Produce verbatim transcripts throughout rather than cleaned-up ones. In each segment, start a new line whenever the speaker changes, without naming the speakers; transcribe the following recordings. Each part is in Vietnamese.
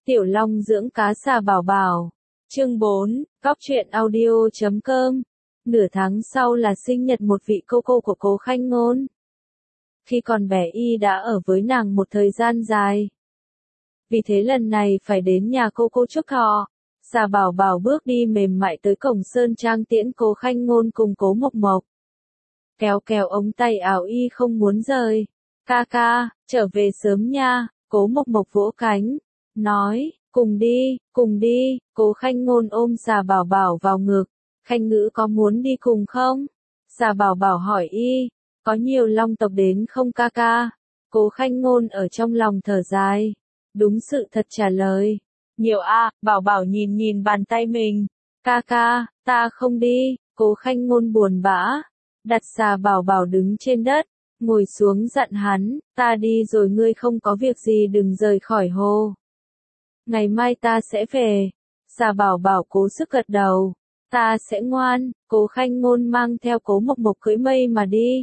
Tiểu Long dưỡng cá xà bảo bảo. Chương bốn, Cóc truyện audio chấm com. Nửa tháng sau là sinh nhật một vị cô cô của Cố Khanh Ngôn. Khi còn bé y đã ở với nàng một thời gian dài. Vì thế lần này phải đến nhà cô cô chúc thọ. Xà bảo bảo bước đi mềm mại tới cổng sơn trang tiễn Cố Khanh Ngôn cùng Cố Mộc Mộc. Kéo kéo ống tay áo y không muốn rời. Ca ca, trở về sớm nha. Cố Mộc Mộc vỗ cánh, nói, cùng đi, cùng đi. Cố Khanh Ngôn ôm xà bảo bảo vào ngực. Khanh Ngữ có muốn đi cùng không? Xà bảo bảo hỏi y, có nhiều long tộc đến không ca ca? Cố Khanh Ngôn ở trong lòng thở dài. Đúng sự thật trả lời. Nhiều a, à, bảo bảo nhìn nhìn bàn tay mình. Ca ca, ta không đi. Cố Khanh Ngôn buồn bã. Đặt xà bảo bảo đứng trên đất. Ngồi xuống dặn hắn, ta đi rồi ngươi không có việc gì đừng rời khỏi hồ. Ngày mai ta sẽ về. Xà bảo bảo cố sức gật đầu. Ta sẽ ngoan. Cố Khanh Ngôn mang theo Cố Mộc Mộc cưỡi mây mà đi.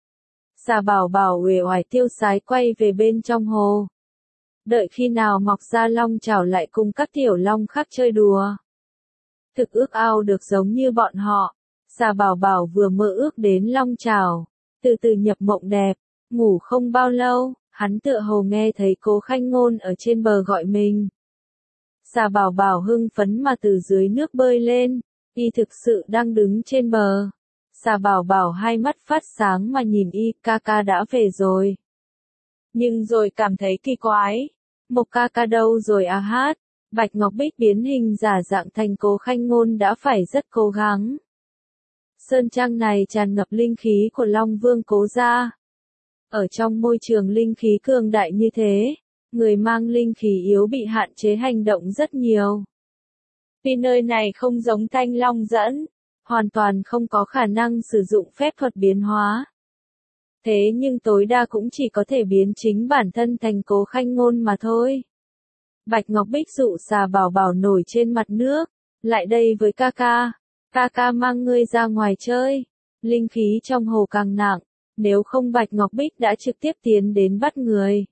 Xà bảo bảo uể oải tiêu sái quay về bên trong hồ. Đợi khi nào mọc ra long chảo lại cùng các tiểu long khác chơi đùa. Thực ước ao được giống như bọn họ. Xà bảo bảo vừa mơ ước đến long chảo. Từ từ nhập mộng đẹp, ngủ không bao lâu, hắn tựa hồ nghe thấy Cố Khanh Ngôn ở trên bờ gọi mình. Xà bảo bảo hưng phấn mà từ dưới nước bơi lên, y thực sự đang đứng trên bờ. Xà bảo bảo hai mắt phát sáng mà nhìn y, ca ca đã về rồi. Nhưng rồi cảm thấy kỳ quái, Mộc ca ca đâu rồi à hát, Bạch Ngọc Bích biến hình giả dạng thành Cố Khanh Ngôn đã phải rất cố gắng. Sơn trang này tràn ngập linh khí của Long Vương Cố gia. Ở trong môi trường linh khí cường đại như thế, người mang linh khí yếu bị hạn chế hành động rất nhiều. Vì nơi này không giống Thanh Long dẫn, hoàn toàn không có khả năng sử dụng phép thuật biến hóa. Thế nhưng tối đa cũng chỉ có thể biến chính bản thân thành Cố Khanh Ngôn mà thôi. Bạch Ngọc Bích dụ xà bảo bảo nổi trên mặt nước, lại đây với ca ca. Ca ca mang ngươi ra ngoài chơi. Linh khí trong hồ càng nặng, nếu không Bạch Ngọc Bích đã trực tiếp tiến đến bắt người.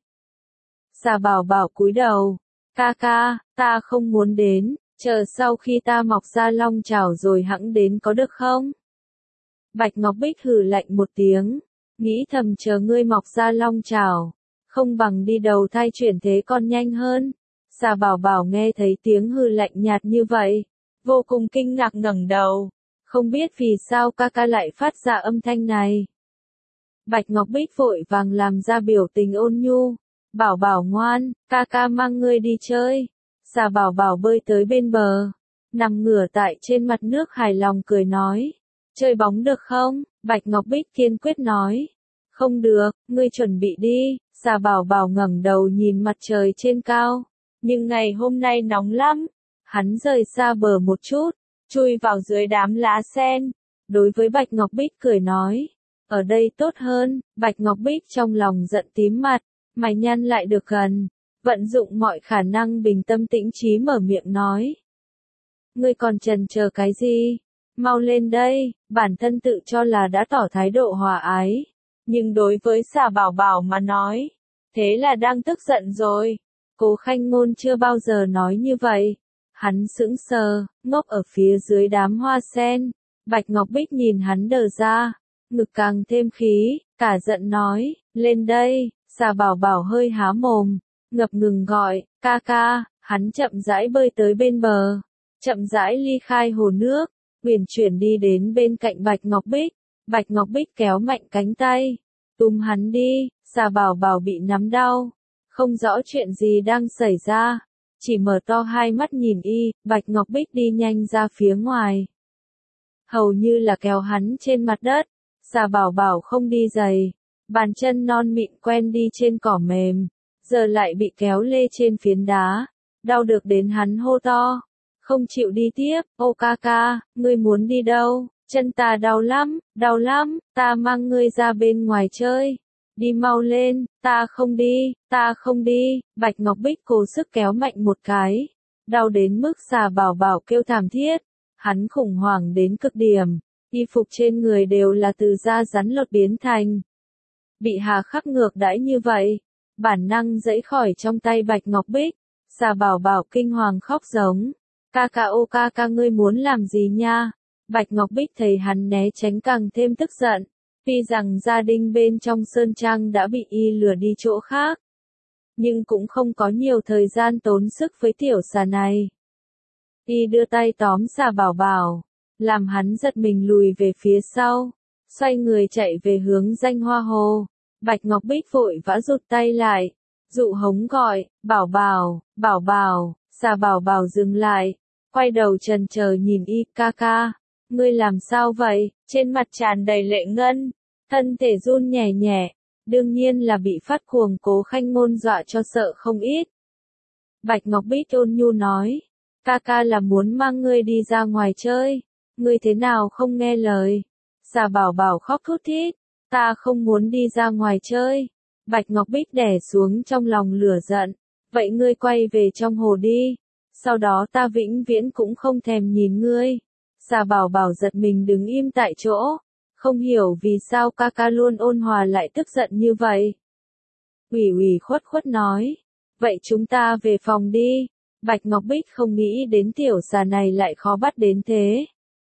Xà bảo bảo cúi đầu. Ca ca, ta không muốn đến, chờ sau khi ta mọc ra long chảo rồi hẵng đến có được không? Bạch Ngọc Bích hừ lạnh một tiếng, nghĩ thầm chờ ngươi mọc ra long chảo, không bằng đi đầu thai chuyển thế còn nhanh hơn. Xà bảo bảo nghe thấy tiếng hừ lạnh nhạt như vậy. Vô cùng kinh ngạc ngẩng đầu, không biết vì sao ca ca lại phát ra âm thanh này. Bạch Ngọc Bích vội vàng làm ra biểu tình ôn nhu, bảo bảo ngoan, ca ca mang ngươi đi chơi. Xà bảo bảo bơi tới bên bờ, nằm ngửa tại trên mặt nước hài lòng cười nói, chơi bóng được không? Bạch Ngọc Bích kiên quyết nói, không được, ngươi chuẩn bị đi. Xà bảo bảo ngẩng đầu nhìn mặt trời trên cao, nhưng ngày hôm nay nóng lắm. Hắn rời xa bờ một chút, chui vào dưới đám lá sen. Đối với Bạch Ngọc Bích cười nói, ở đây tốt hơn. Bạch Ngọc Bích trong lòng giận tím mặt, mày nhăn lại được gần, vận dụng mọi khả năng bình tâm tĩnh trí mở miệng nói. Ngươi còn chần chờ cái gì? Mau lên đây. Bản thân tự cho là đã tỏ thái độ hòa ái, nhưng đối với xà bảo bảo mà nói, thế là đang tức giận rồi. Cố Khanh Ngôn chưa bao giờ nói như vậy. Hắn sững sờ, ngốc ở phía dưới đám hoa sen. Bạch Ngọc Bích nhìn hắn đờ ra, ngực càng thêm khí, cả giận nói, lên đây. Xà bảo bảo hơi há mồm, ngập ngừng gọi, ca ca. Hắn chậm rãi bơi tới bên bờ, chậm rãi ly khai hồ nước, uyển chuyển đi đến bên cạnh Bạch Ngọc Bích. Bạch Ngọc Bích kéo mạnh cánh tay, túm hắn đi. Xà bảo bảo bị nắm đau, không rõ chuyện gì đang xảy ra. Chỉ mở to hai mắt nhìn y. Bạch Ngọc Bích đi nhanh ra phía ngoài, hầu như là kéo hắn trên mặt đất. Xà bảo bảo không đi giày, bàn chân non mịn quen đi trên cỏ mềm, giờ lại bị kéo lê trên phiến đá, đau được đến hắn hô to, không chịu đi tiếp. Ô ca ca, ngươi muốn đi đâu? Chân ta đau lắm, đau lắm, ta mang ngươi ra bên ngoài chơi. Đi mau lên. Ta không đi, ta không đi. Bạch Ngọc Bích cố sức kéo mạnh một cái, đau đến mức xà bảo bảo kêu thảm thiết. Hắn khủng hoảng đến cực điểm, y phục trên người đều là từ da rắn lột biến thành. Bị hà khắc ngược đãi như vậy, bản năng giãy khỏi trong tay Bạch Ngọc Bích. Xà Bảo Bảo kinh hoàng khóc giống. Ca ca ô ca ca ngươi muốn làm gì nha? Bạch Ngọc Bích thấy hắn né tránh càng thêm tức giận. Tuy rằng gia đình bên trong sơn trang đã bị y lừa đi chỗ khác, nhưng cũng không có nhiều thời gian tốn sức với tiểu xà này. Y đưa tay tóm Xà Bảo Bảo, làm hắn giật mình lùi về phía sau, xoay người chạy về hướng Danh Hoa Hồ. Bạch Ngọc Bích vội vã rụt tay lại, dụ hống gọi, Bảo Bảo, Bảo Bảo. Xà Bảo Bảo dừng lại, quay đầu trần chờ nhìn y, ca ca, ngươi làm sao vậy? Trên mặt tràn đầy lệ ngân, thân thể run nhẹ nhẹ, đương nhiên là bị phát cuồng Cố Khanh Ngôn dọa cho sợ không ít. Bạch Ngọc Bích ôn nhu nói, ca ca là muốn mang ngươi đi ra ngoài chơi, ngươi thế nào không nghe lời? Xà Bảo Bảo khóc thút thít, ta không muốn đi ra ngoài chơi. Bạch Ngọc Bích đè xuống trong lòng lửa giận, vậy ngươi quay về trong hồ đi, sau đó ta vĩnh viễn cũng không thèm nhìn ngươi. Xà Bảo Bảo giật mình đứng im tại chỗ, không hiểu vì sao ca ca luôn ôn hòa lại tức giận như vậy. Ủy ủy khuất khuất nói, vậy chúng ta về phòng đi. Bạch Ngọc Bích không nghĩ đến tiểu xà này lại khó bắt đến thế.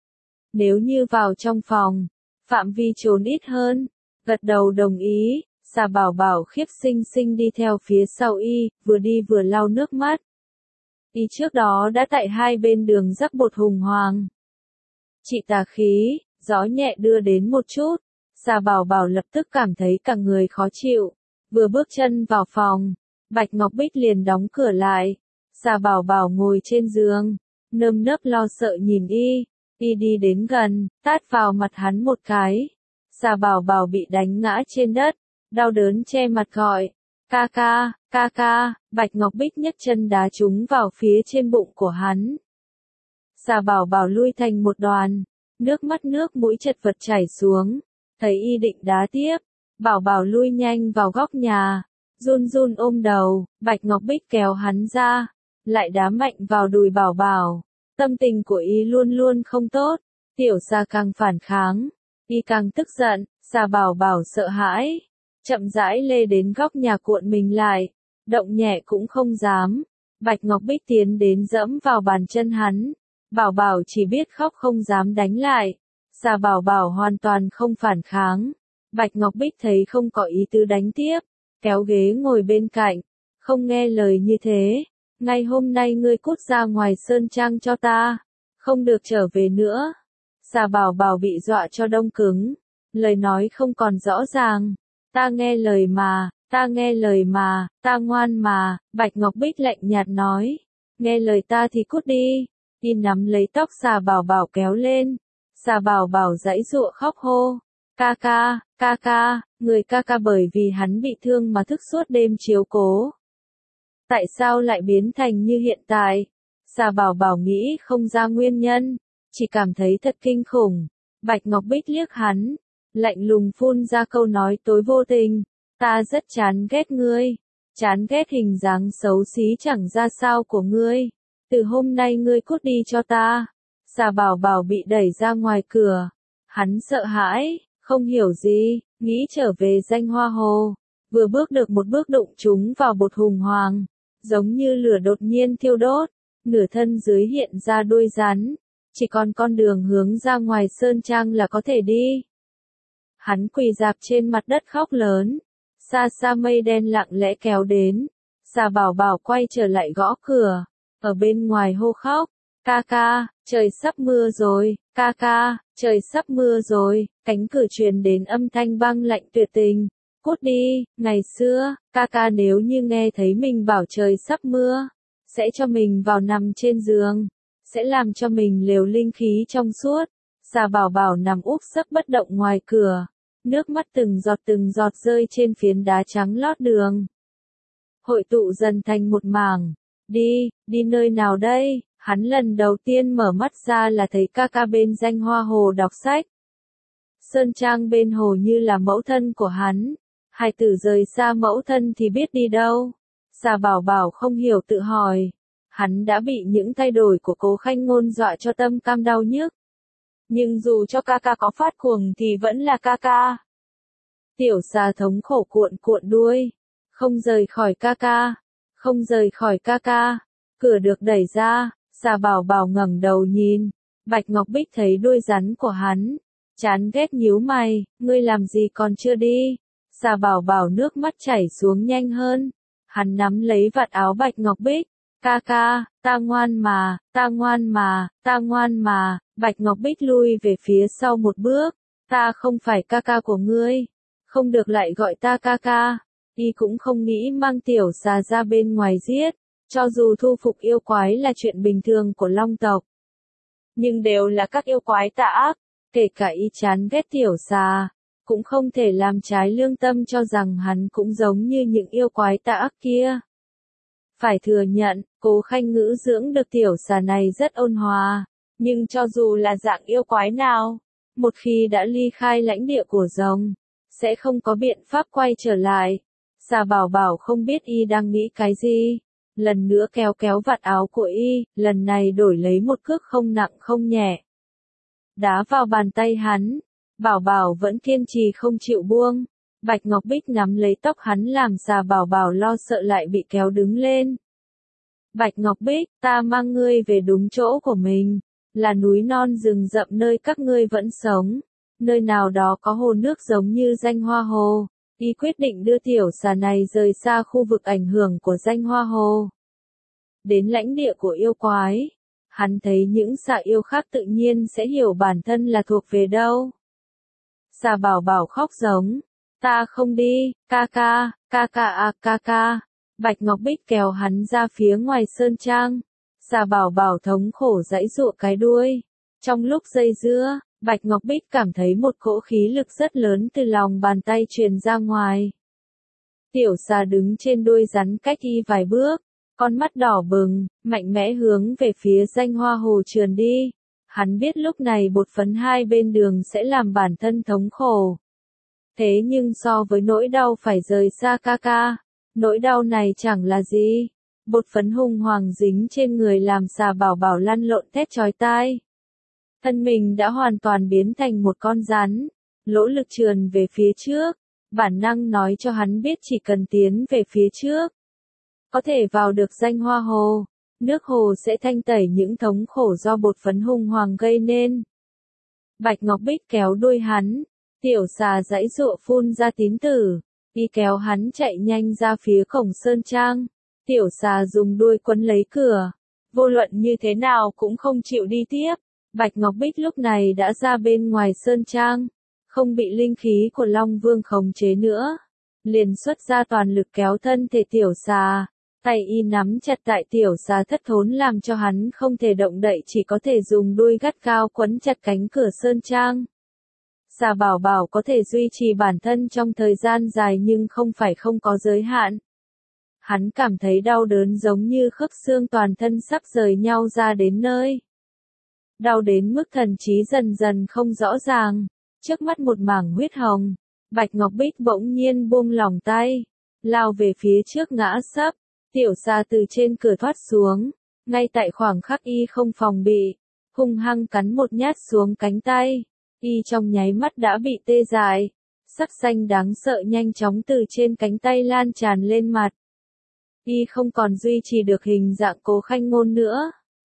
Nếu như vào trong phòng, phạm vi trốn ít hơn, gật đầu đồng ý. Xà Bảo Bảo khiếp xinh xinh đi theo phía sau y, vừa đi vừa lau nước mắt. Y trước đó đã tại hai bên đường rắc bột hùng hoàng. Chị tà khí, gió nhẹ đưa đến một chút, Xà Bảo Bảo lập tức cảm thấy cả người khó chịu. Vừa bước chân vào phòng, Bạch Ngọc Bích liền đóng cửa lại. Xà Bảo Bảo ngồi trên giường, nơm nớp lo sợ nhìn y. Y đi đến gần, tát vào mặt hắn một cái. Xà Bảo Bảo bị đánh ngã trên đất, đau đớn che mặt gọi, ca ca, ca ca. Bạch Ngọc Bích nhấc chân đá trúng vào phía trên bụng của hắn. Xà Bảo Bảo lui thành một đoàn, nước mắt nước mũi chật vật chảy xuống, thấy y định đá tiếp, Bảo Bảo lui nhanh vào góc nhà, run run ôm đầu. Bạch Ngọc Bích kéo hắn ra, lại đá mạnh vào đùi Bảo Bảo. Tâm tình của y luôn luôn không tốt, tiểu xà càng phản kháng, y càng tức giận. Xà Bảo Bảo sợ hãi, chậm rãi lê đến góc nhà cuộn mình lại, động nhẹ cũng không dám. Bạch Ngọc Bích tiến đến dẫm vào bàn chân hắn, Bảo Bảo chỉ biết khóc không dám đánh lại. Xà Bảo Bảo hoàn toàn không phản kháng. Bạch Ngọc Bích thấy không có ý tứ đánh tiếp, kéo ghế ngồi bên cạnh, không nghe lời như thế. Ngày hôm nay ngươi cút ra ngoài sơn trang cho ta, không được trở về nữa. Xà Bảo Bảo bị dọa cho đông cứng, lời nói không còn rõ ràng. Ta nghe lời mà, ta nghe lời mà, ta ngoan mà. Bạch Ngọc Bích lạnh nhạt nói, nghe lời ta thì cút đi. Y nắm lấy tóc Xà Bảo Bảo kéo lên. Xà Bảo Bảo giãy giụa khóc hô, ca ca, ca ca. Người ca ca bởi vì hắn bị thương mà thức suốt đêm chiếu cố. Tại sao lại biến thành như hiện tại? Xà Bảo Bảo nghĩ không ra nguyên nhân, chỉ cảm thấy thật kinh khủng. Bạch Ngọc Bích liếc hắn, lạnh lùng phun ra câu nói tối vô tình, ta rất chán ghét ngươi, chán ghét hình dáng xấu xí chẳng ra sao của ngươi. Từ hôm nay ngươi cút đi cho ta. Xà Bảo Bảo bị đẩy ra ngoài cửa, hắn sợ hãi, không hiểu gì, nghĩ trở về Danh Hoa Hồ. Vừa bước được một bước đụng chúng vào bột hùng hoàng, giống như lửa đột nhiên thiêu đốt, nửa thân dưới hiện ra đuôi rắn, chỉ còn con đường hướng ra ngoài sơn trang là có thể đi. Hắn quỳ rạp trên mặt đất khóc lớn, xa xa mây đen lặng lẽ kéo đến. Xà Bảo Bảo quay trở lại gõ cửa, ở bên ngoài hô khóc, ca ca, trời sắp mưa rồi, ca ca, trời sắp mưa rồi. Cánh cửa truyền đến âm thanh băng lạnh tuyệt tình, cút đi. Ngày xưa, ca ca nếu như nghe thấy mình bảo trời sắp mưa, sẽ cho mình vào nằm trên giường, sẽ làm cho mình lều linh khí trong suốt. Xà Bảo Bảo nằm úp sấp bất động ngoài cửa, nước mắt từng giọt từng giọt rơi trên phiến đá trắng lót đường, hội tụ dần thành một mảng. Đi, đi nơi nào đây? Hắn lần đầu tiên mở mắt ra là thấy ca ca bên Danh Hoa Hồ đọc sách. Sơn trang bên hồ như là mẫu thân của hắn, hài tử rời xa mẫu thân thì biết đi đâu. Xà Bảo Bảo không hiểu tự hỏi, hắn đã bị những thay đổi của Cố Khanh Ngôn dọa cho tâm cam đau nhức. Nhưng dù cho ca ca có phát cuồng thì vẫn là ca ca. Tiểu xà thống khổ cuộn cuộn đuôi, không rời khỏi ca ca, không rời khỏi ca ca. Cửa được đẩy ra, Xà Bảo Bảo ngẩng đầu nhìn, Bạch Ngọc Bích thấy đuôi rắn của hắn, chán ghét nhíu mày, ngươi làm gì còn chưa đi? Xà Bảo Bảo nước mắt chảy xuống nhanh hơn, hắn nắm lấy vạt áo Bạch Ngọc Bích, ca ca, ta ngoan mà, ta ngoan mà, ta ngoan mà, Bạch Ngọc Bích lui về phía sau một bước, ta không phải ca ca của ngươi, không được lại gọi ta ca ca, y cũng không nghĩ mang tiểu xà ra bên ngoài giết, cho dù thu phục yêu quái là chuyện bình thường của Long tộc, nhưng đều là các yêu quái tà ác, kể cả y chán ghét tiểu xà, cũng không thể làm trái lương tâm cho rằng hắn cũng giống như những yêu quái tà ác kia. Phải thừa nhận, Cố Khanh Ngữ dưỡng được tiểu xà này rất ôn hòa, nhưng cho dù là dạng yêu quái nào, một khi đã ly khai lãnh địa của rồng, sẽ không có biện pháp quay trở lại. Xà Bảo Bảo không biết y đang nghĩ cái gì, lần nữa kéo kéo vạt áo của y, lần này đổi lấy một cước không nặng không nhẹ. Đá vào bàn tay hắn, Bảo Bảo vẫn kiên trì không chịu buông, Bạch Ngọc Bích nắm lấy tóc hắn làm Xà Bảo Bảo lo sợ lại bị kéo đứng lên. Bạch Ngọc Bích, ta mang ngươi về đúng chỗ của mình, là núi non rừng rậm nơi các ngươi vẫn sống, nơi nào đó có hồ nước giống như Danh Hoa Hồ. Y quyết định đưa tiểu xà này rời xa khu vực ảnh hưởng của Danh Hoa Hồ. Đến lãnh địa của yêu quái, hắn thấy những xà yêu khác tự nhiên sẽ hiểu bản thân là thuộc về đâu. Xà Bảo Bảo khóc giống, ta không đi, ca ca, ca ca à ca ca. Bạch Ngọc Bích kéo hắn ra phía ngoài sơn trang. Xà Bảo Bảo thống khổ giãy giụa cái đuôi. Trong lúc dây dưa, Bạch Ngọc Bích cảm thấy một cỗ khí lực rất lớn từ lòng bàn tay truyền ra ngoài. Tiểu xà đứng trên đuôi rắn cách y vài bước, con mắt đỏ bừng, mạnh mẽ hướng về phía Danh Hoa Hồ trườn đi. Hắn biết lúc này bột phấn hai bên đường sẽ làm bản thân thống khổ. Thế nhưng so với nỗi đau phải rời xa ca ca, nỗi đau này chẳng là gì. Bột phấn hùng hoàng dính trên người làm Xà Bảo Bảo lăn lộn thét chói tai. Thân mình đã hoàn toàn biến thành một con rắn, lỗ lực trườn về phía trước, bản năng nói cho hắn biết chỉ cần tiến về phía trước, có thể vào được Danh Hoa Hồ, nước hồ sẽ thanh tẩy những thống khổ do bột phấn hùng hoàng gây nên. Bạch Ngọc Bích kéo đuôi hắn, tiểu xà giãy giụa phun ra tín tử, y kéo hắn chạy nhanh ra phía cổng sơn trang, tiểu xà dùng đuôi quấn lấy cửa, vô luận như thế nào cũng không chịu đi tiếp. Bạch Ngọc Bích lúc này đã ra bên ngoài sơn trang, không bị linh khí của Long Vương khống chế nữa, liền xuất ra toàn lực kéo thân thể tiểu xà, tay y nắm chặt tại tiểu xà thất thốn làm cho hắn không thể động đậy, chỉ có thể dùng đuôi gắt gao quấn chặt cánh cửa sơn trang. Xà Bảo Bảo có thể duy trì bản thân trong thời gian dài nhưng không phải không có giới hạn. Hắn cảm thấy đau đớn giống như khớp xương toàn thân sắp rời nhau ra đến nơi. Đau đến mức thần trí dần dần không rõ ràng, trước mắt một mảng huyết hồng, Bạch Ngọc Bích bỗng nhiên buông lỏng tay, lao về phía trước ngã sấp, tiểu xà từ trên cửa thoát xuống, ngay tại khoảng khắc y không phòng bị, hung hăng cắn một nhát xuống cánh tay, y trong nháy mắt đã bị tê dại, sắc xanh đáng sợ nhanh chóng từ trên cánh tay lan tràn lên mặt. Y không còn duy trì được hình dạng Cố Khanh Ngôn nữa,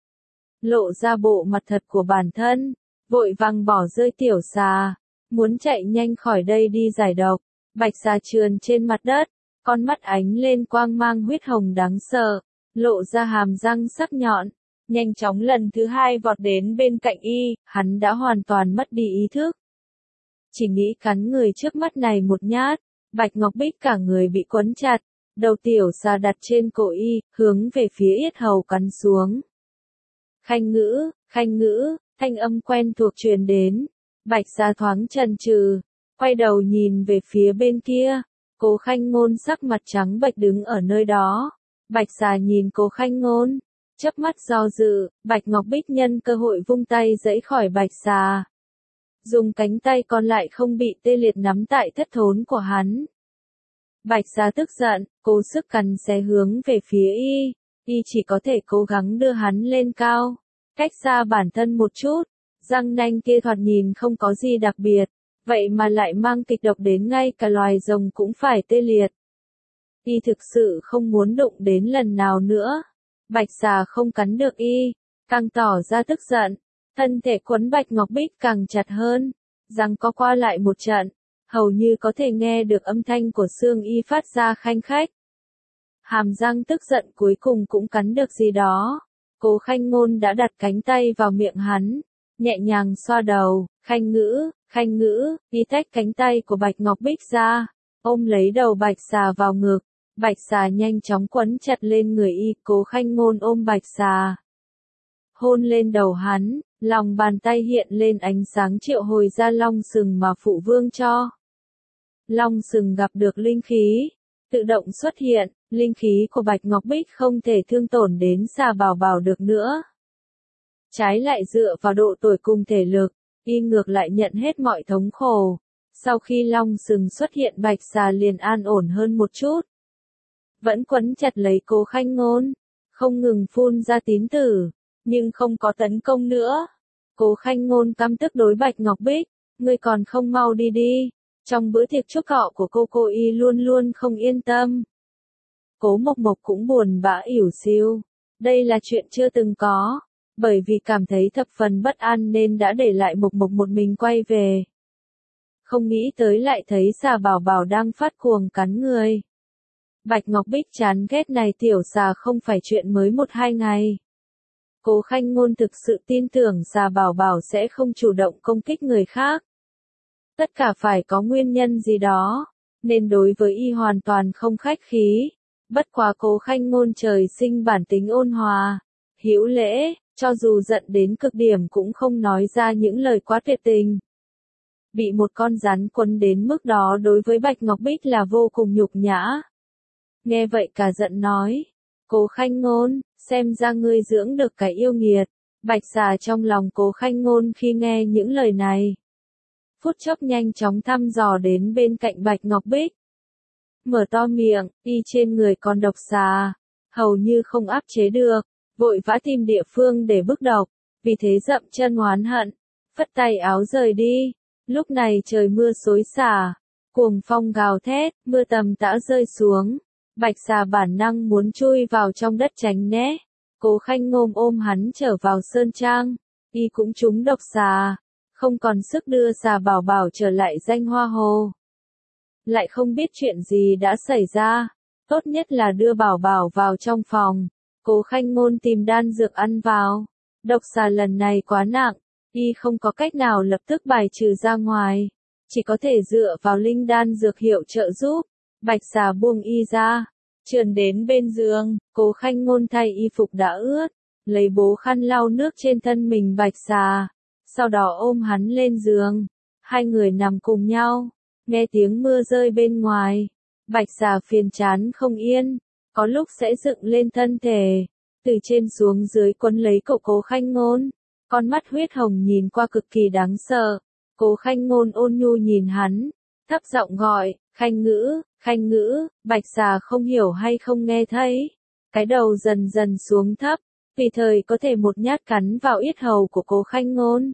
lộ ra bộ mặt thật của bản thân, vội vàng bỏ rơi tiểu xà, muốn chạy nhanh khỏi đây đi giải độc. Bạch xà trườn trên mặt đất, con mắt ánh lên quang mang huyết hồng đáng sợ, lộ ra hàm răng sắc nhọn, nhanh chóng lần thứ hai vọt đến bên cạnh y, hắn đã hoàn toàn mất đi ý thức. Chỉ nghĩ cắn người trước mắt này một nhát, Bạch Ngọc Bích cả người bị quấn chặt, đầu tiểu xà đặt trên cổ y, hướng về phía yết hầu cắn xuống. Khanh Ngữ, Khanh Ngữ, thanh âm quen thuộc truyền đến, Bạch xà thoáng chần chừ, quay đầu nhìn về phía bên kia, Cố Khanh Ngôn sắc mặt trắng bệch đứng ở nơi đó. Bạch xà nhìn Cố Khanh Ngôn, chớp mắt do dự, Bạch Ngọc Bích nhân cơ hội vung tay giãy khỏi Bạch xà, dùng cánh tay còn lại không bị tê liệt nắm tại thất thốn của hắn. Bạch xà tức giận, cố sức cắn xé hướng về phía y, y chỉ có thể cố gắng đưa hắn lên cao, cách xa bản thân một chút, răng nanh kia thoạt nhìn không có gì đặc biệt, vậy mà lại mang kịch độc đến ngay cả loài rồng cũng phải tê liệt. Y thực sự không muốn đụng đến lần nào nữa. Bạch xà không cắn được y, càng tỏ ra tức giận. Thân thể quấn Bạch Ngọc Bích càng chặt hơn, răng co qua lại một trận, hầu như có thể nghe được âm thanh của xương y phát ra khanh khách. Hàm răng tức giận cuối cùng cũng cắn được gì đó. Cố Khanh Ngôn đã đặt cánh tay vào miệng hắn, nhẹ nhàng xoa đầu. Khanh Ngữ, Khanh Ngữ, y tách cánh tay của Bạch Ngọc Bích ra, ôm lấy đầu Bạch xà vào ngực. Bạch xà nhanh chóng quấn chặt lên người y. Cố Khanh Ngôn ôm Bạch xà, hôn lên đầu hắn, lòng bàn tay hiện lên ánh sáng triệu hồi ra long sừng mà phụ vương cho. Long sừng gặp được linh khí, tự động xuất hiện, linh khí của Bạch Ngọc Bích không thể thương tổn đến xà bảo bảo được nữa. Trái lại dựa vào độ tuổi cùng thể lực, y ngược lại nhận hết mọi thống khổ. Sau khi long sừng xuất hiện Bạch xà liền an ổn hơn một chút. Vẫn quấn chặt lấy Cố Khanh Ngôn, không ngừng phun ra tín tử, nhưng không có tấn công nữa. Cố Khanh Ngôn căm tức đối Bạch Ngọc Bích, ngươi còn không mau đi đi. Trong bữa tiệc chúc thọ của cô cô y luôn luôn không yên tâm. Cố Mộc Mộc cũng buồn bã ỉu xìu. Đây là chuyện chưa từng có, bởi vì cảm thấy thập phần bất an nên đã để lại Mộc Mộc một mình quay về. Không nghĩ tới lại thấy xà bảo bảo đang phát cuồng cắn người. Bạch Ngọc Bích chán ghét này tiểu xà không phải chuyện mới một hai ngày. Cố Khanh Ngôn thực sự tin tưởng xà bảo bảo sẽ không chủ động công kích người khác. Tất cả phải có nguyên nhân gì đó, nên đối với y hoàn toàn không khách khí. Bất quá Cố Khanh Ngôn trời sinh bản tính ôn hòa, hữu lễ, cho dù giận đến cực điểm cũng không nói ra những lời quá tuyệt tình. Bị một con rắn quấn đến mức đó đối với Bạch Ngọc Bích là vô cùng nhục nhã. Nghe vậy cả giận nói, Cố Khanh Ngôn, xem ra ngươi dưỡng được cái yêu nghiệt. Bạch xà trong lòng Cố Khanh Ngôn khi nghe những lời này, phút chốc nhanh chóng thăm dò đến bên cạnh Bạch Ngọc Bích. Mở to miệng, y trên người còn độc xà, hầu như không áp chế được, vội vã tìm địa phương để bức độc, vì thế dậm chân oán hận, phất tay áo rời đi. Lúc này trời mưa xối xả, cuồng phong gào thét, mưa tầm tã rơi xuống. Bạch xà bản năng muốn chui vào trong đất tránh né. Cố Khanh Ngôn ôm hắn trở vào sơn trang, y cũng trúng độc xà, không còn sức đưa xà bảo bảo trở lại danh hoa hồ. Lại không biết chuyện gì đã xảy ra, tốt nhất là đưa bảo bảo vào trong phòng. Cố Khanh Ngôn tìm đan dược ăn vào. Độc xà lần này quá nặng, y không có cách nào lập tức bài trừ ra ngoài, chỉ có thể dựa vào linh đan dược hiệu trợ giúp. Bạch xà buông y ra, trườn đến bên giường. Cố Khanh Ngôn thay y phục đã ướt, lấy bố khăn lau nước trên thân mình Bạch xà, sau đó ôm hắn lên giường. Hai người nằm cùng nhau, nghe tiếng mưa rơi bên ngoài. Bạch xà phiền chán không yên, có lúc sẽ dựng lên thân thể, từ trên xuống dưới quấn lấy cậu Cố Khanh Ngôn. Con mắt huyết hồng nhìn qua cực kỳ đáng sợ. Cố Khanh Ngôn ôn nhu nhìn hắn, thấp giọng gọi, Khanh Ngữ, Khanh Ngữ. Bạch xà không hiểu hay không nghe thấy, cái đầu dần dần xuống thấp, tùy thời có thể một nhát cắn vào yết hầu của Cố Khanh Ngôn.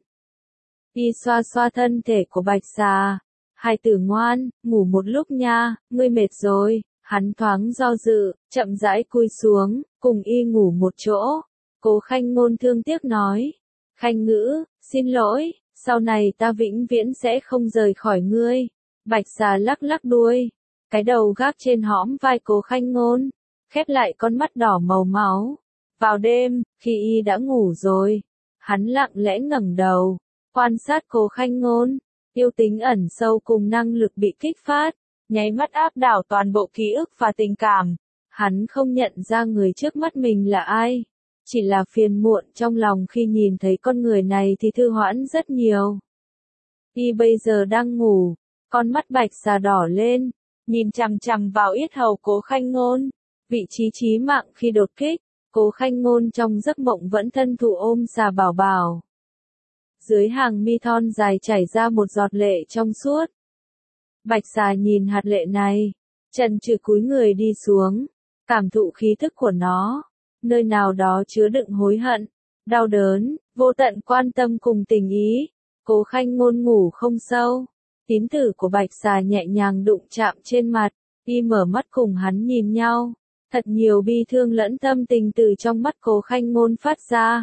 Y xoa xoa thân thể của Bạch xà, hai tử ngoan, ngủ một lúc nha, ngươi mệt rồi. Hắn thoáng do dự, chậm rãi cúi xuống, cùng y ngủ một chỗ. Cố Khanh Ngôn thương tiếc nói, Khanh Ngữ, xin lỗi, sau này ta vĩnh viễn sẽ không rời khỏi ngươi. Bạch xà lắc lắc đuôi, cái đầu gác trên hõm vai Cố Khanh Ngôn, khép lại con mắt đỏ màu máu. Vào đêm, khi y đã ngủ rồi, hắn lặng lẽ ngẩng đầu, quan sát Cố Khanh Ngôn. Yêu tính ẩn sâu cùng năng lực bị kích phát, nháy mắt áp đảo toàn bộ ký ức và tình cảm. Hắn không nhận ra người trước mắt mình là ai, chỉ là phiền muộn trong lòng khi nhìn thấy con người này thì thư hoãn rất nhiều. Y bây giờ đang ngủ, con mắt Bạch xà đỏ lên, nhìn chằm chằm vào yết hầu Cố Khanh Ngôn, vị trí chí mạng khi đột kích. Cố Khanh Ngôn trong giấc mộng vẫn thân thụ ôm xà bảo bảo. Dưới hàng mi thon dài chảy ra một giọt lệ trong suốt. Bạch xà nhìn hạt lệ này, chần chừ cúi người đi xuống, cảm thụ khí thức của nó, nơi nào đó chứa đựng hối hận, đau đớn, vô tận quan tâm cùng tình ý. Cố Khanh Ngôn ngủ không sâu, tín tử của Bạch xà nhẹ nhàng đụng chạm trên mặt, Y mở mắt cùng hắn nhìn nhau, thật nhiều bi thương lẫn tâm tình từ trong mắt Cố Khanh Ngôn phát ra.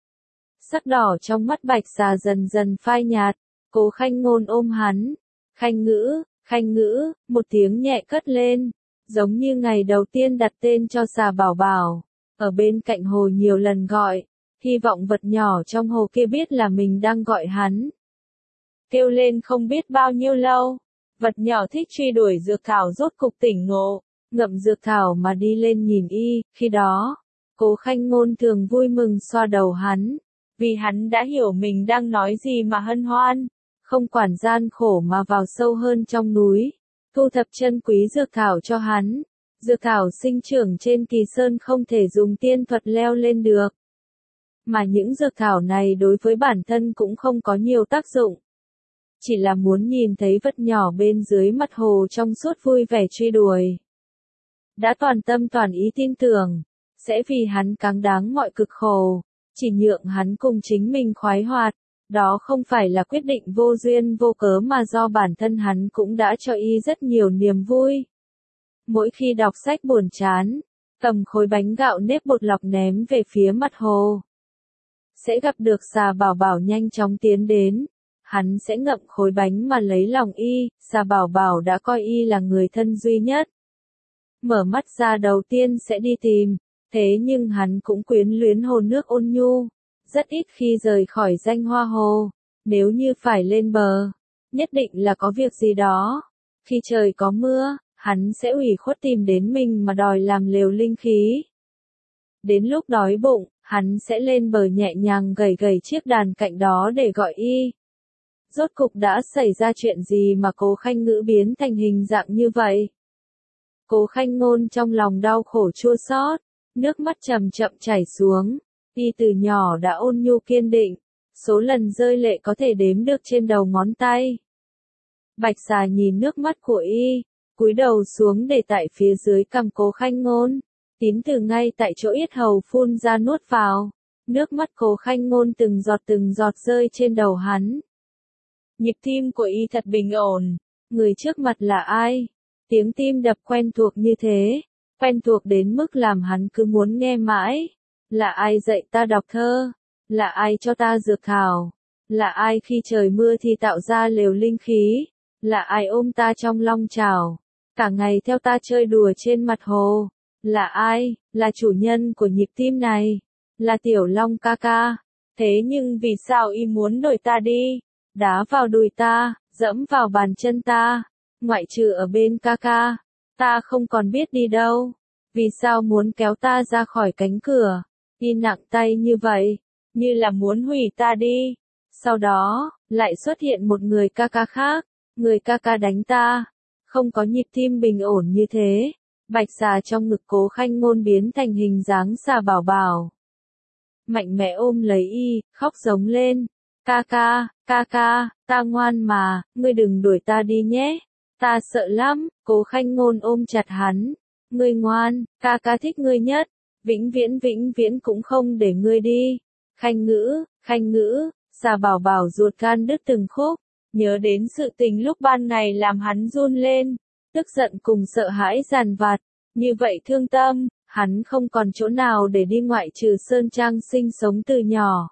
Sắc đỏ trong mắt Bạch Xà dần dần phai nhạt, Cố Khanh Ngôn ôm hắn, Khanh Ngữ, Khanh Ngữ, một tiếng nhẹ cất lên, giống như ngày đầu tiên đặt tên cho Xà Bảo Bảo, ở bên cạnh hồ nhiều lần gọi, hy vọng vật nhỏ trong hồ kia biết là mình đang gọi hắn. Kêu lên không biết bao nhiêu lâu, vật nhỏ thích truy đuổi dược thảo rốt cục tỉnh ngộ, ngậm dược thảo mà đi lên nhìn y, khi đó, Cố Khanh Ngôn thường vui mừng xoa đầu hắn, vì hắn đã hiểu mình đang nói gì mà hân hoan, không quản gian khổ mà vào sâu hơn trong núi, thu thập chân quý dược thảo cho hắn. Dược thảo sinh trưởng trên Kỳ Sơn không thể dùng tiên thuật leo lên được. Mà những dược thảo này đối với bản thân cũng không có nhiều tác dụng. Chỉ là muốn nhìn thấy vật nhỏ bên dưới mặt hồ trong suốt vui vẻ truy đuổi. Đã toàn tâm toàn ý tin tưởng, sẽ vì hắn cáng đáng mọi cực khổ, chỉ nhượng hắn cùng chính mình khoái hoạt. Đó không phải là quyết định vô duyên vô cớ mà do bản thân hắn cũng đã cho y rất nhiều niềm vui. Mỗi khi đọc sách buồn chán, cầm khối bánh gạo nếp bột lọc ném về phía mặt hồ. Sẽ gặp được Xà Bảo Bảo nhanh chóng tiến đến. Hắn sẽ ngậm khối bánh mà lấy lòng y, Xà Bảo Bảo đã coi y là người thân duy nhất. Mở mắt ra đầu tiên sẽ đi tìm, thế nhưng hắn cũng quyến luyến hồ nước ôn nhu. Rất ít khi rời khỏi danh hoa hồ, nếu như phải lên bờ, nhất định là có việc gì đó. Khi trời có mưa, hắn sẽ ủy khuất tìm đến mình mà đòi làm lều linh khí. Đến lúc đói bụng, hắn sẽ lên bờ nhẹ nhàng gẩy gẩy chiếc đàn cạnh đó để gọi y. Rốt cục đã xảy ra chuyện gì mà Cố Khanh Ngữ biến thành hình dạng như vậy? Cố Khanh Ngôn trong lòng đau khổ chua xót, nước mắt chậm chậm chảy xuống. Y từ nhỏ đã ôn nhu kiên định, số lần rơi lệ có thể đếm được trên đầu ngón tay. Bạch Xà nhìn nước mắt của y, cúi đầu xuống để tại phía dưới cằm Cố Khanh Ngôn, tín từ ngay tại chỗ yết hầu phun ra nuốt vào, nước mắt Cố Khanh Ngôn từng giọt từng giọt rơi trên đầu hắn. Nhịp tim của y thật bình ổn, người trước mặt là ai? Tiếng tim đập quen thuộc như thế, quen thuộc đến mức làm hắn cứ muốn nghe mãi. Là ai dạy ta đọc thơ? Là ai cho ta dược thảo? Là ai khi trời mưa thì tạo ra lều linh khí? Là ai ôm ta trong long chảo? Cả ngày theo ta chơi đùa trên mặt hồ? Là ai? Là chủ nhân của nhịp tim này? Là Tiểu Long ca ca? Thế nhưng vì sao y muốn đuổi ta đi? Đá vào đùi ta, dẫm vào bàn chân ta, ngoại trừ ở bên ca ca, ta không còn biết đi đâu. Vì sao muốn kéo ta ra khỏi cánh cửa? Y nặng tay như vậy, như là muốn hủy ta đi. Sau đó, lại xuất hiện một người ca ca khác, người ca ca đánh ta. Không có nhịp tim bình ổn như thế. Bạch Xà trong ngực Cố Khanh Ngôn biến thành hình dáng Xà Bảo Bảo. Mạnh mẽ ôm lấy y, khóc giống lên. Ca ca, ca ca, ta ngoan mà, ngươi đừng đuổi ta đi nhé. Ta sợ lắm. Cố Khanh Ngôn ôm chặt hắn. Ngươi ngoan, ca ca thích ngươi nhất. Vĩnh viễn vĩnh viễn cũng không để ngươi đi. Khanh Ngữ, Khanh Ngữ, Xà Bảo Bảo ruột gan đứt từng khúc, nhớ đến sự tình lúc ban ngày làm hắn run lên, tức giận cùng sợ hãi dằn vặt, như vậy thương tâm, hắn không còn chỗ nào để đi ngoại trừ Sơn Trang sinh sống từ nhỏ.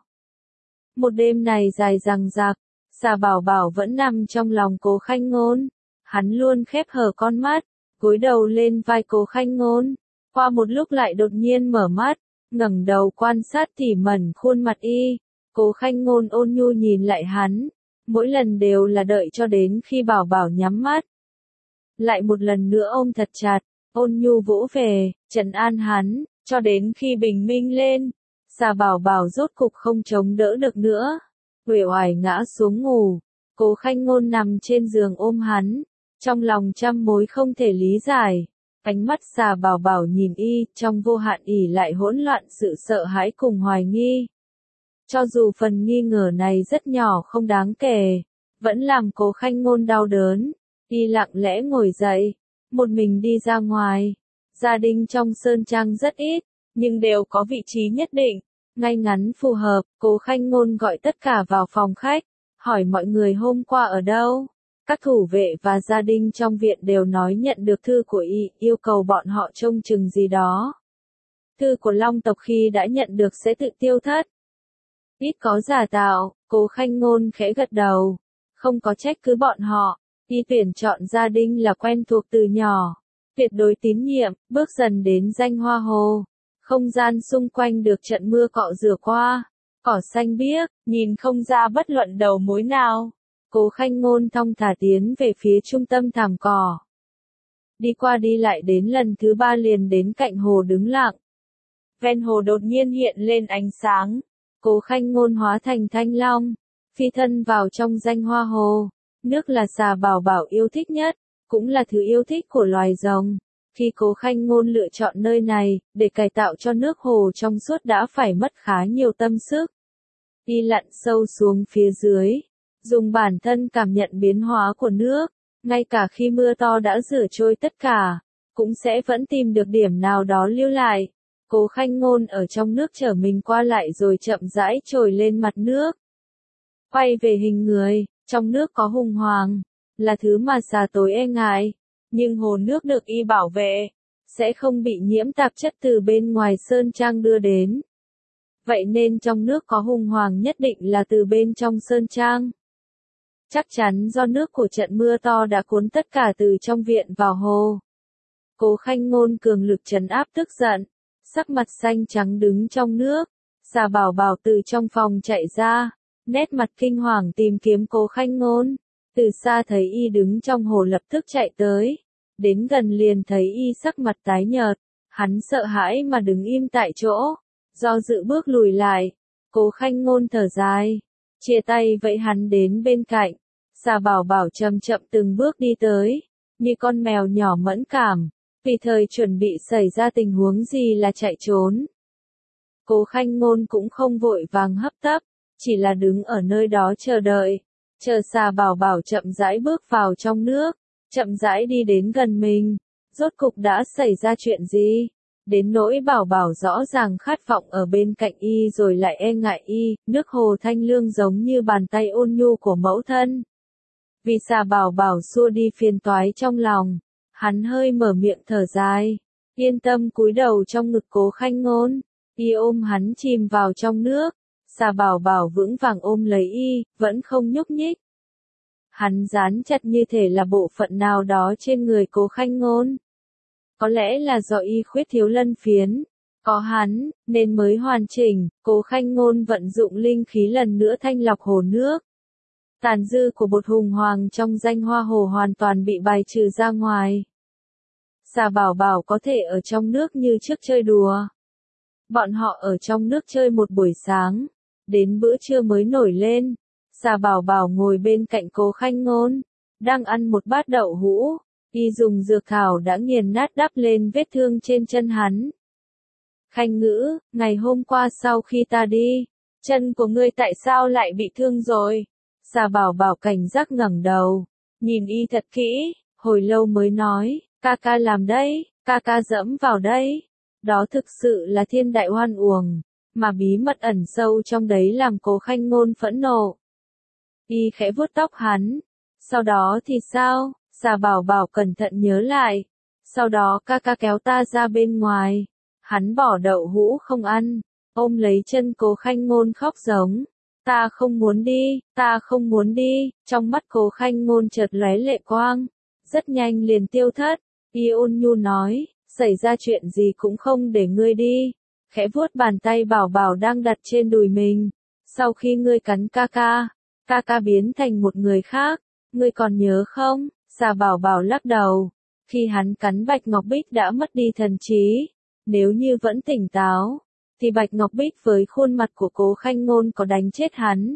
Một đêm này dài dằng dặc, Xà Bảo Bảo vẫn nằm trong lòng Cố Khanh Ngôn, hắn luôn khép hờ con mắt, cúi đầu lên vai Cố Khanh Ngôn. Qua một lúc lại đột nhiên mở mắt, ngẩng đầu quan sát tỉ mẩn khuôn mặt y. Cố Khanh Ngôn ôn nhu nhìn lại hắn, mỗi lần đều là đợi cho đến khi Bảo Bảo nhắm mắt. Lại một lần nữa ôm thật chặt, ôn nhu vỗ về, trấn an hắn, cho đến khi bình minh lên. Xà Bảo Bảo rốt cục không chống đỡ được nữa, uể oải ngã xuống ngủ. Cố Khanh Ngôn nằm trên giường ôm hắn, trong lòng trăm mối không thể lý giải. Ánh mắt Xà Bảo Bảo nhìn y, trong vô hạn ỉ lại hỗn loạn sự sợ hãi cùng hoài nghi. Cho dù phần nghi ngờ này rất nhỏ không đáng kể, vẫn làm Cố Khanh Ngôn đau đớn. Y lặng lẽ ngồi dậy, một mình đi ra ngoài. Gia đình trong Sơn Trang rất ít, nhưng đều có vị trí nhất định, ngay ngắn phù hợp. Cố Khanh Ngôn gọi tất cả vào phòng khách, hỏi mọi người hôm qua ở đâu. Các thủ vệ và gia đình trong viện đều nói nhận được thư của y, yêu cầu bọn họ trông chừng gì đó. Thư của Long tộc khi đã nhận được sẽ tự tiêu thất. Ít có giả tạo, Cố Khanh Ngôn khẽ gật đầu. Không có trách cứ bọn họ, y tuyển chọn gia đình là quen thuộc từ nhỏ. Tuyệt đối tín nhiệm, bước dần đến danh hoa hồ. Không gian xung quanh được trận mưa cọ rửa qua. Cỏ xanh biếc, nhìn không ra bất luận đầu mối nào. Cố Khanh Ngôn thong thả tiến về phía trung tâm thảm cỏ. Đi qua đi lại đến lần thứ ba liền đến cạnh hồ đứng lặng. Ven hồ đột nhiên hiện lên ánh sáng. Cố Khanh Ngôn hóa thành thanh long, phi thân vào trong danh hoa hồ. Nước là Xà Bảo Bảo yêu thích nhất, cũng là thứ yêu thích của loài rồng. Khi Cố Khanh Ngôn lựa chọn nơi này, để cải tạo cho nước hồ trong suốt đã phải mất khá nhiều tâm sức. Y lặn sâu xuống phía dưới, dùng bản thân cảm nhận biến hóa của nước, ngay cả khi mưa to đã rửa trôi tất cả, cũng sẽ vẫn tìm được điểm nào đó lưu lại. Cố Khanh Ngôn ở trong nước chở mình qua lại rồi chậm rãi trồi lên mặt nước. Quay về hình người, trong nước có hùng hoàng, là thứ mà xà tối e ngại, nhưng hồ nước được y bảo vệ, sẽ không bị nhiễm tạp chất từ bên ngoài sơn trang đưa đến. Vậy nên trong nước có hùng hoàng nhất định là từ bên trong sơn trang. Chắc chắn do nước của trận mưa to đã cuốn tất cả từ trong viện vào hồ. Cố Khanh Ngôn cường lực trấn áp tức giận, sắc mặt xanh trắng đứng trong nước. Xà Bảo Bảo từ trong phòng chạy ra, nét mặt kinh hoàng tìm kiếm Cố Khanh Ngôn. Từ xa thấy y đứng trong hồ lập tức chạy tới. Đến gần liền thấy y sắc mặt tái nhợt, hắn sợ hãi mà đứng im tại chỗ, do dự bước lùi lại. Cố Khanh Ngôn thở dài, chia tay vẫy hắn đến bên cạnh. Xà Bảo Bảo chậm chậm từng bước đi tới, như con mèo nhỏ mẫn cảm, vì thời chuẩn bị xảy ra tình huống gì là chạy trốn. Cố Khanh Ngôn cũng không vội vàng hấp tấp, chỉ là đứng ở nơi đó chờ đợi, chờ Xà Bảo Bảo chậm rãi bước vào trong nước, chậm rãi đi đến gần mình. Rốt cục đã xảy ra chuyện gì? Đến nỗi Bảo Bảo rõ ràng khát vọng ở bên cạnh y rồi lại e ngại y, nước hồ thanh lương giống như bàn tay ôn nhu của mẫu thân. Vì Xà Bảo Bảo xua đi phiền toái trong lòng, hắn hơi mở miệng thở dài, yên tâm cúi đầu trong ngực Cố Khanh Ngôn, y ôm hắn chìm vào trong nước. Xà Bảo Bảo vững vàng ôm lấy y, vẫn không nhúc nhích. Hắn dán chặt như thể là bộ phận nào đó trên người Cố Khanh Ngôn. Có lẽ là do y khuyết thiếu lân phiến, có hắn, nên mới hoàn chỉnh. Cố Khanh Ngôn vận dụng linh khí lần nữa thanh lọc hồ nước. Tàn dư của bột hùng hoàng trong danh hoa hồ hoàn toàn bị bài trừ ra ngoài. Xà Bảo Bảo có thể ở trong nước như trước chơi đùa. Bọn họ ở trong nước chơi một buổi sáng, đến bữa trưa mới nổi lên. Xà Bảo Bảo ngồi bên cạnh Cố Khanh Ngôn, đang ăn một bát đậu hũ, y dùng dược thảo đã nghiền nát đắp lên vết thương trên chân hắn. Khanh Ngữ, ngày hôm qua sau khi ta đi, chân của ngươi tại sao lại bị thương rồi? Xà Bảo Bảo cảnh giác ngẩng đầu, nhìn y thật kỹ, hồi lâu mới nói, ca ca làm đấy, ca ca dẫm vào đấy. Đó thực sự là thiên đại hoan uổng, mà bí mật ẩn sâu trong đấy làm Cố Khanh Ngôn phẫn nộ. Y khẽ vuốt tóc hắn, sau đó thì sao? Xà Bảo Bảo cẩn thận nhớ lại, sau đó ca ca kéo ta ra bên ngoài, hắn bỏ đậu hũ không ăn, ôm lấy chân Cố Khanh Ngôn khóc giống. Ta không muốn đi, ta không muốn đi. Trong mắt Cố Khanh Ngôn chợt lóe lệ quang, rất nhanh liền tiêu thất. Y ôn nhu nói, xảy ra chuyện gì cũng không để ngươi đi. Khẽ vuốt bàn tay Bảo Bảo đang đặt trên đùi mình. Sau khi ngươi cắn ca ca, ca ca biến thành một người khác, ngươi còn nhớ không? Xà Bảo Bảo lắc đầu. Khi hắn cắn Bạch Ngọc Bích đã mất đi thần trí. Nếu như vẫn tỉnh táo, thì Bạch Ngọc Bích với khuôn mặt của Cố Khanh Ngôn có đánh chết hắn.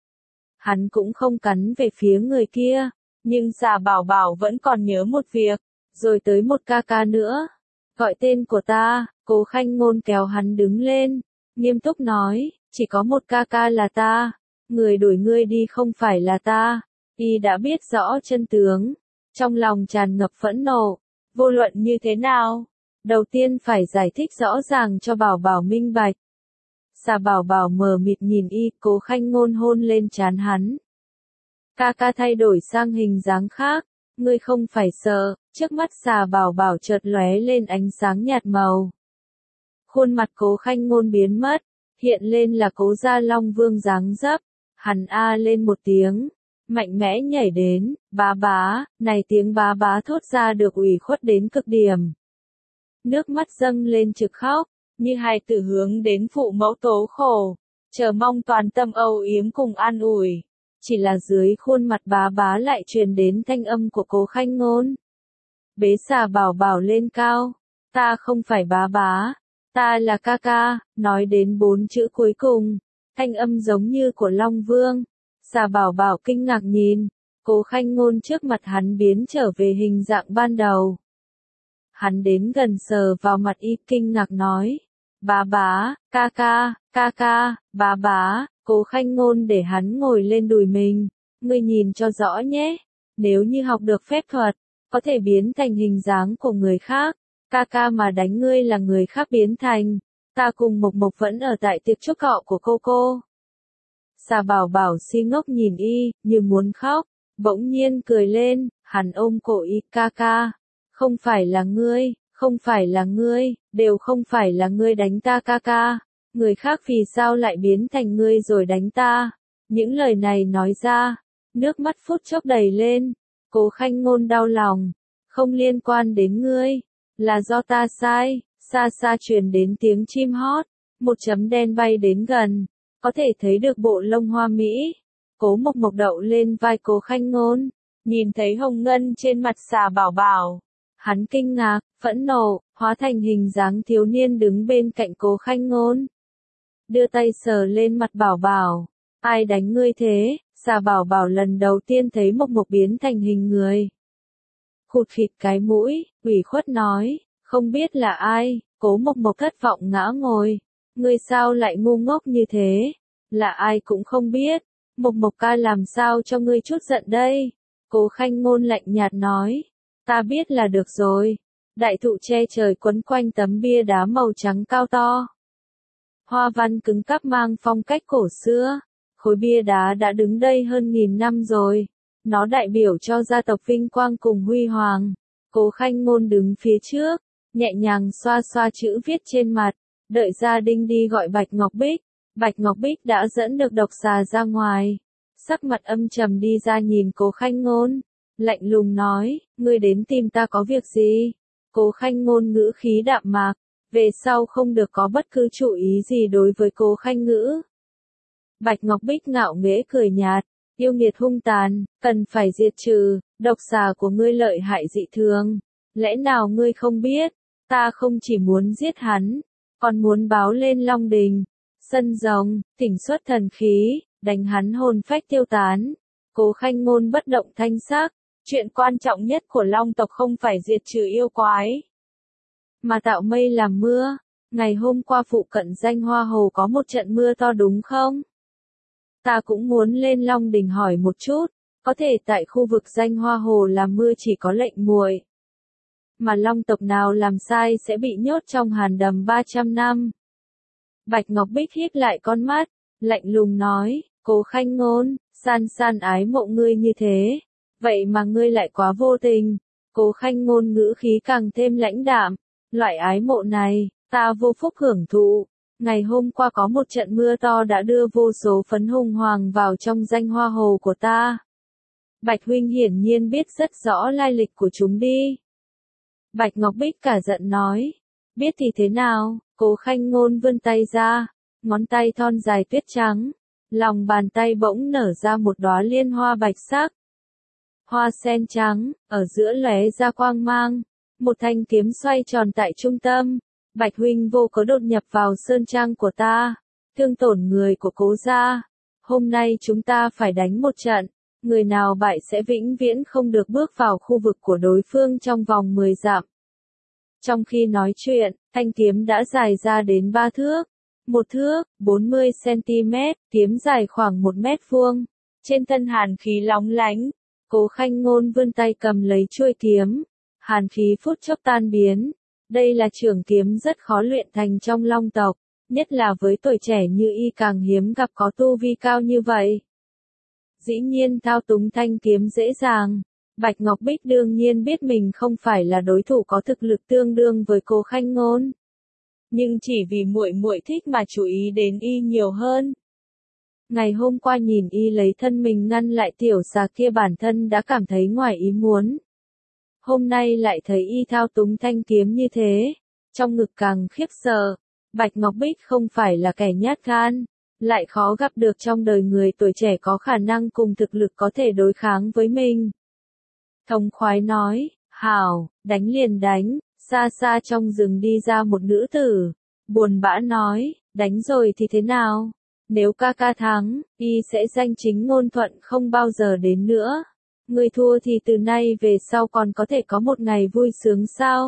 Hắn cũng không cắn về phía người kia, nhưng Xà Bảo Bảo vẫn còn nhớ một việc, rồi tới một ca ca nữa. Gọi tên của ta. Cố Khanh Ngôn kéo hắn đứng lên, nghiêm túc nói, chỉ có một ca ca là ta, người đuổi ngươi đi không phải là ta. Y đã biết rõ chân tướng, trong lòng tràn ngập phẫn nộ, vô luận như thế nào, đầu tiên phải giải thích rõ ràng cho Bảo Bảo minh bạch. Xà Bảo Bảo mờ mịt nhìn y, Cố Khanh Ngôn hôn lên trán hắn. ca ca thay đổi sang hình dáng khác, ngươi không phải sợ. Trước mắt Xà Bảo Bảo chợt lóe lên ánh sáng nhạt màu. Khuôn mặt Cố Khanh Ngôn biến mất, hiện lên là Cố Gia Long Vương dáng dấp. Hắn a lên một tiếng, mạnh mẽ nhảy đến, bá bá, này tiếng bá bá thốt ra được ủy khuất đến cực điểm. Nước mắt dâng lên trực khóc, như hài tử hướng đến phụ mẫu tố khổ, chờ mong toàn tâm âu yếm cùng an ủi. Chỉ là dưới khuôn mặt bá bá lại truyền đến thanh âm của Cố Khanh Ngôn. Bế Xà Bảo Bảo lên cao, ta không phải bá bá, ta là ca ca. Nói đến bốn chữ cuối cùng, thanh âm giống như của Long Vương. Xà Bảo Bảo kinh ngạc nhìn, Cố Khanh Ngôn trước mặt hắn biến trở về hình dạng ban đầu. Hắn đến gần sờ vào mặt y kinh ngạc nói, bá bá, ca ca, ca ca, bá bá. Cố Khanh Ngôn để hắn ngồi lên đùi mình, ngươi nhìn cho rõ nhé, nếu như học được phép thuật, có thể biến thành hình dáng của người khác, ca ca mà đánh ngươi là người khác biến thành, ta cùng Mộc Mộc vẫn ở tại tiệc chúc thọ của cô cô. Xà Bảo Bảo si ngốc nhìn y, như muốn khóc, bỗng nhiên cười lên, hắn ôm cổ y, ca ca, không phải là ngươi, không phải là ngươi, đều không phải là ngươi đánh ta ca ca. Người khác vì sao lại biến thành ngươi rồi đánh ta? Những lời này nói ra, nước mắt phút chốc đầy lên. Cố Khanh Ngôn đau lòng, không liên quan đến ngươi, là do ta sai. Xa xa truyền đến tiếng chim hót, một chấm đen bay đến gần, có thể thấy được bộ lông hoa mỹ. Cố Mộc Mộc đậu lên vai Cố Khanh Ngôn, nhìn thấy hồng ngân trên mặt Xà Bảo Bảo, hắn kinh ngạc, phẫn nộ, hóa thành hình dáng thiếu niên đứng bên cạnh Cố Khanh Ngôn. Đưa tay sờ lên mặt Bảo Bảo, ai đánh ngươi thế? Xà Bảo Bảo lần đầu tiên thấy Mộc Mộc biến thành hình người. Khụt khịt cái mũi, ủy khuất nói, không biết là ai. Cố Mộc Mộc thất vọng ngã ngồi, ngươi sao lại ngu ngốc như thế? Là ai cũng không biết, Mộc Mộc ca làm sao cho ngươi chút giận đây? Cố Khanh Ngôn lạnh nhạt nói, ta biết là được rồi. Đại thụ che trời quấn quanh tấm bia đá màu trắng cao to. Hoa văn cứng cáp mang phong cách cổ xưa, khối bia đá đã đứng đây hơn nghìn năm rồi, nó đại biểu cho gia tộc vinh quang cùng huy hoàng. Cố Khanh Ngôn đứng phía trước, nhẹ nhàng xoa xoa chữ viết trên mặt, đợi gia đình đi gọi Bạch Ngọc Bích. Bạch Ngọc Bích đã dẫn được độc xà ra ngoài, sắc mặt âm trầm đi ra nhìn Cố Khanh Ngôn, lạnh lùng nói, ngươi đến tìm ta có việc gì? Cố Khanh Ngôn ngữ khí đạm mạc, về sau không được có bất cứ chú ý gì đối với Cố Khanh Ngữ. Bạch Ngọc Bích ngạo nghễ cười nhạt, yêu nghiệt hung tàn, cần phải diệt trừ, độc xà của ngươi lợi hại dị thường, lẽ nào ngươi không biết, ta không chỉ muốn giết hắn, còn muốn báo lên Long Đình, sân rồng, thỉnh xuất thần khí, đánh hắn hồn phách tiêu tán. Cố Khanh Ngôn bất động thanh sắc, chuyện quan trọng nhất của Long tộc không phải diệt trừ yêu quái, mà tạo mây làm mưa. Ngày hôm qua phụ cận Danh Hoa Hồ có một trận mưa to đúng không? Ta cũng muốn lên Long Đình hỏi một chút, có thể tại khu vực Danh Hoa Hồ làm mưa chỉ có lệnh muội, mà Long tộc nào làm sai sẽ bị nhốt trong hàn đầm ba trăm năm. Bạch Ngọc Bích híp lại con mắt, lạnh lùng nói, Cố Khanh Ngôn, san san ái mộ ngươi như thế, vậy mà ngươi lại quá vô tình. Cố Khanh Ngôn ngữ khí càng thêm lãnh đạm, loại ái mộ này, ta vô phúc hưởng thụ. Ngày hôm qua có một trận mưa to đã đưa vô số phấn hùng hoàng vào trong Danh Hoa Hồ của ta. Bạch huynh hiển nhiên biết rất rõ lai lịch của chúng đi. Bạch Ngọc Bích cả giận nói, biết thì thế nào? Cố Khanh Ngôn vươn tay ra, ngón tay thon dài tuyết trắng, lòng bàn tay bỗng nở ra một đóa liên hoa bạch sắc. Hoa sen trắng, ở giữa lóe ra quang mang, một thanh kiếm xoay tròn tại trung tâm. Bạch huynh vô cớ đột nhập vào sơn trang của ta, thương tổn người của Cố gia. Hôm nay chúng ta phải đánh một trận, người nào bại sẽ vĩnh viễn không được bước vào khu vực của đối phương trong vòng mười dặm. Trong khi nói chuyện, thanh kiếm đã dài ra đến ba thước, một thước, bốn mươi xăng-ti-mét, kiếm dài khoảng một mét vuông. Trên thân hàn khí lóng lánh, Cố Khanh Ngôn vươn tay cầm lấy chuôi kiếm, hàn khí phút chốc tan biến. Đây là trường kiếm rất khó luyện thành trong Long tộc, nhất là với tuổi trẻ như y càng hiếm gặp có tu vi cao như vậy. dĩ nhiên thao túng thanh kiếm dễ dàng. Bạch Ngọc Bích đương nhiên biết mình không phải là đối thủ có thực lực tương đương với Cố Khanh Ngôn. Nhưng chỉ vì muội muội thích mà chú ý đến y nhiều hơn. Ngày hôm qua nhìn y lấy thân mình ngăn lại tiểu xà kia bản thân đã cảm thấy ngoài ý muốn. Hôm nay lại thấy y thao túng thanh kiếm như thế, trong ngực càng khiếp sợ. Bạch Ngọc Bích không phải là kẻ nhát gan, lại khó gặp được trong đời người tuổi trẻ có khả năng cùng thực lực có thể đối kháng với mình. Thống khoái nói, hảo, đánh liền đánh, xa xa trong rừng đi ra một nữ tử, buồn bã nói, đánh rồi thì thế nào? Nếu ca ca thắng, y sẽ danh chính ngôn thuận không bao giờ đến nữa. Người thua thì từ nay về sau còn có thể có một ngày vui sướng sao?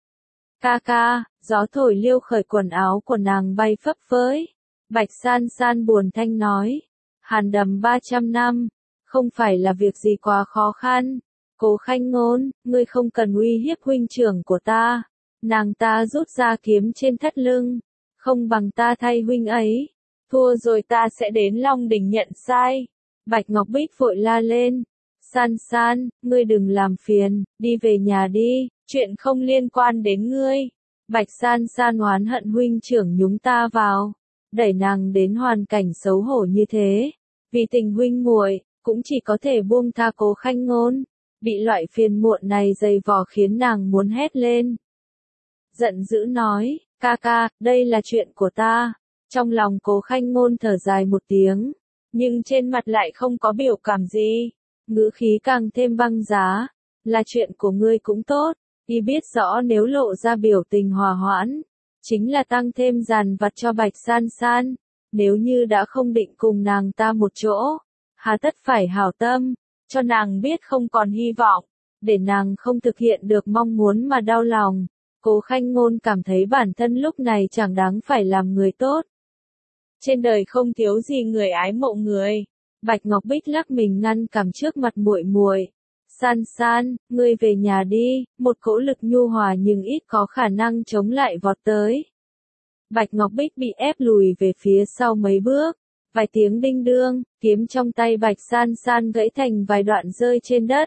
Ca ca, gió thổi liêu khởi quần áo của nàng bay phấp phới. Bạch San San buồn thanh nói, hàn đầm ba trăm năm, không phải là việc gì quá khó khăn. Cố Khanh Ngôn, ngươi không cần uy hiếp huynh trưởng của ta. Nàng ta rút ra kiếm trên thắt lưng, không bằng ta thay huynh ấy. Thua rồi ta sẽ đến Long Đỉnh nhận sai. Bạch Ngọc Bích vội la lên. San San, ngươi đừng làm phiền, đi về nhà đi, chuyện không liên quan đến ngươi. Bạch San San oán hận huynh trưởng nhúng ta vào, đẩy nàng đến hoàn cảnh xấu hổ như thế. Vì tình huynh muội, cũng chỉ có thể buông tha Cố Khanh Ngôn. Bị loại phiền muộn này dày vò khiến nàng muốn hét lên. Giận dữ nói, ca ca, đây là chuyện của ta. Trong lòng Cố Khanh Ngôn thở dài một tiếng, nhưng trên mặt lại không có biểu cảm gì. Ngữ khí càng thêm băng giá, là chuyện của ngươi cũng tốt, y biết rõ nếu lộ ra biểu tình hòa hoãn, chính là tăng thêm dàn vặt cho Bạch San San, nếu như đã không định cùng nàng ta một chỗ, hà tất phải hảo tâm, cho nàng biết không còn hy vọng, để nàng không thực hiện được mong muốn mà đau lòng. Cố Khanh Ngôn cảm thấy bản thân lúc này chẳng đáng phải làm người tốt. Trên đời không thiếu gì người ái mộ người. Bạch Ngọc Bích lắc mình ngăn cằm trước mặt muội muội. San San, ngươi về nhà đi, một cỗ lực nhu hòa nhưng ít có khả năng chống lại vọt tới. Bạch Ngọc Bích bị ép lùi về phía sau mấy bước. Vài tiếng đinh đương, kiếm trong tay Bạch San San gãy thành vài đoạn rơi trên đất.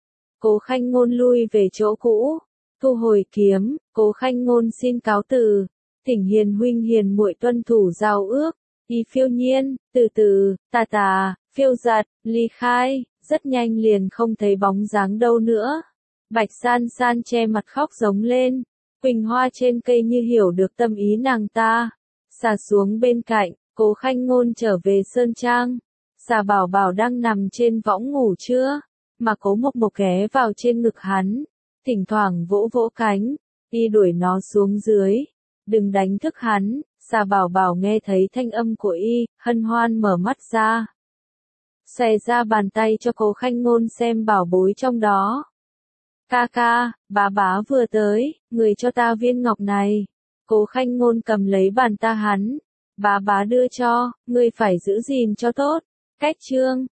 Cố Khanh Ngôn lui về chỗ cũ, thu hồi kiếm, Cố Khanh Ngôn xin cáo từ, thỉnh hiền huynh hiền muội tuân thủ giao ước. Y phiêu nhiên, từ từ, tà tà, phiêu giật, ly khai, rất nhanh liền không thấy bóng dáng đâu nữa. Bạch San San che mặt khóc giống lên, quỳnh hoa trên cây như hiểu được tâm ý nàng ta, xà xuống bên cạnh. Cố Khanh Ngôn trở về Sơn Trang, xà bảo bảo đang nằm trên võng ngủ trưa, mà Cố Mộc Mộc ghé vào trên ngực hắn, thỉnh thoảng vỗ vỗ cánh, y đuổi nó xuống dưới, đừng đánh thức hắn. Xà bảo bảo nghe thấy thanh âm của y, hân hoan mở mắt ra, xòe ra bàn tay cho Cố Khanh Ngôn xem bảo bối trong đó. Ca ca, bá bá vừa tới, người cho ta viên ngọc này. Cố Khanh Ngôn cầm lấy bàn ta hắn. Bá bá đưa cho, ngươi phải giữ gìn cho tốt. Cách chương,